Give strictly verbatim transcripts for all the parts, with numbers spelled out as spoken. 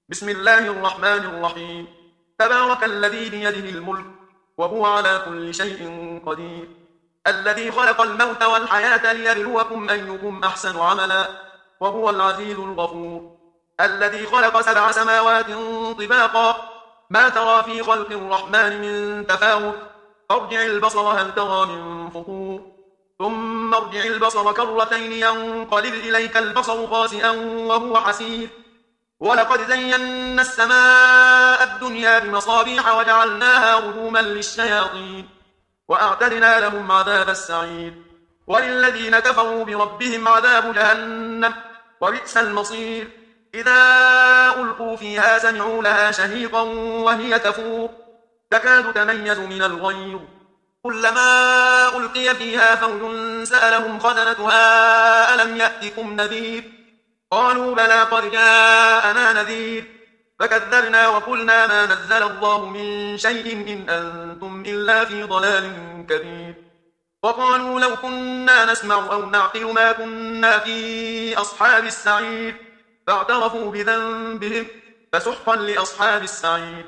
بسم الله الرحمن الرحيم. تبارك الذي بيده الملك وهو على كل شيء قدير، الذي خلق الموت والحياة ليبلوكم أيكم أحسن عملا وهو العزيز الغفور، الذي خلق سبع سماوات طباقا ما ترى في خلق الرحمن من تفاوت، فارجع البصر هل ترى من فطور، ثم ارجع البصر كرتين ينقلب إليك البصر خاسئا وهو حسير، ولقد زينا السماء الدنيا بمصابيح وجعلناها رجوما للشياطين وأعتدنا لهم عذاب السعير، وللذين كفروا بربهم عذاب جهنم وبئس المصير. إذا ألقوا فيها سمعوا لها شهيقا وهي تفور تكاد تميز من الغيظ، كلما ألقي فيها فوج سألهم خزنتها ألم يأتكم نذير، قالوا بلى قد جاءنا نذير، فكذبنا وقلنا ما نزل الله من شيء إن أنتم إلا في ضلال كبير، وقالوا لو كنا نسمع أو نعقل ما كنا في أصحاب السعير، فاعترفوا بذنبهم فسحقا لأصحاب السعير.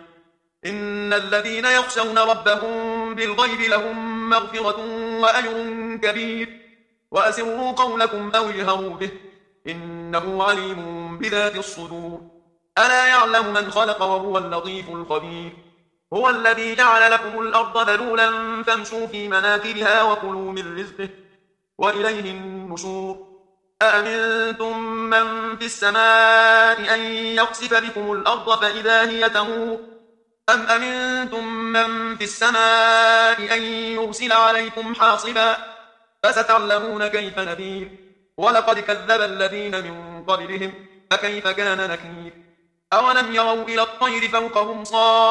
إن الذين يخشون ربهم بالغيب لهم مغفرة وأجر كبير، وأسروا قولكم أو اجهروا به إنه عليم بذات الصدور. ألا يعلم من خلق وهو اللطيف الخبير، هو الذي جعل لكم الأرض ذلولا فامشوا في مناكبها وكلوا من رزقه وإليه النشور. أأمنتم من في السماء أن يخسف بكم الأرض فإذا هي تمور، أم أمنتم من في السماء أن يرسل عليكم حاصبا، فستعلمون كيف نذير. ولقد كذب الذين من قبلهم فكيف كان نكير. أولم يروا إلى الطير فوقهم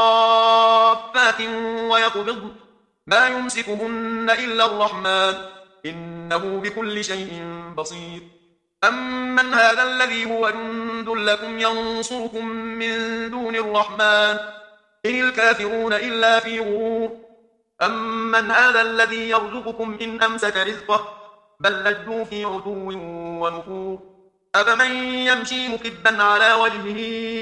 صافات ويقبضن ما يمسكهن إلا الرحمن إنه بكل شيء بصير. أمن هذا الذي هو جند لكم ينصركم من دون الرحمن إن الكافرون إلا في غرور. أمن هذا الذي يرزقكم إن أمسك رزقه بل لجوا في عتو ونفور. أفمن يمشي مكبا على وجهه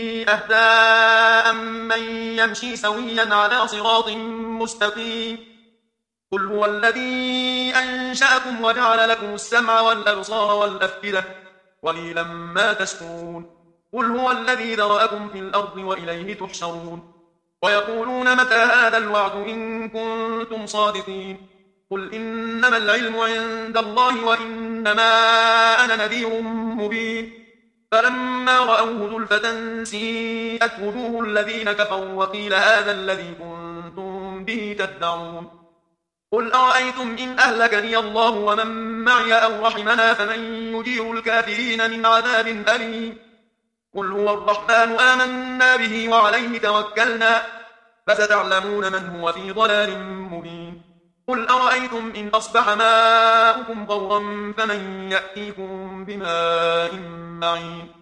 أهدى أمن يمشي سويا على صراط مستقيم. قل هو الذي أنشأكم وجعل لكم السمع والأبصار والأفئدة قليلا ما تشكرون. قل هو الذي ذرأكم في الأرض وإليه تحشرون. ويقولون متى هذا الوعد إن كنتم صادقين. قل إنما العلم عند الله وإنما أنا نذير مبين. فلما رأوه زلفة سيئت وجوه الذين كفروا وقيل هذا الذي كنتم به تدعون. قل أرأيتم إن أهلكني الله ومن معي أو رحمنا فمن يجير الكافرين من عذاب أليم. قل هو الرحمن آمنا به وعليه توكلنا فستعلمون من هو في ضلال مبين. قل أرأيتم إن أصبح ماؤكم غورا فمن يأتيكم بماء معين.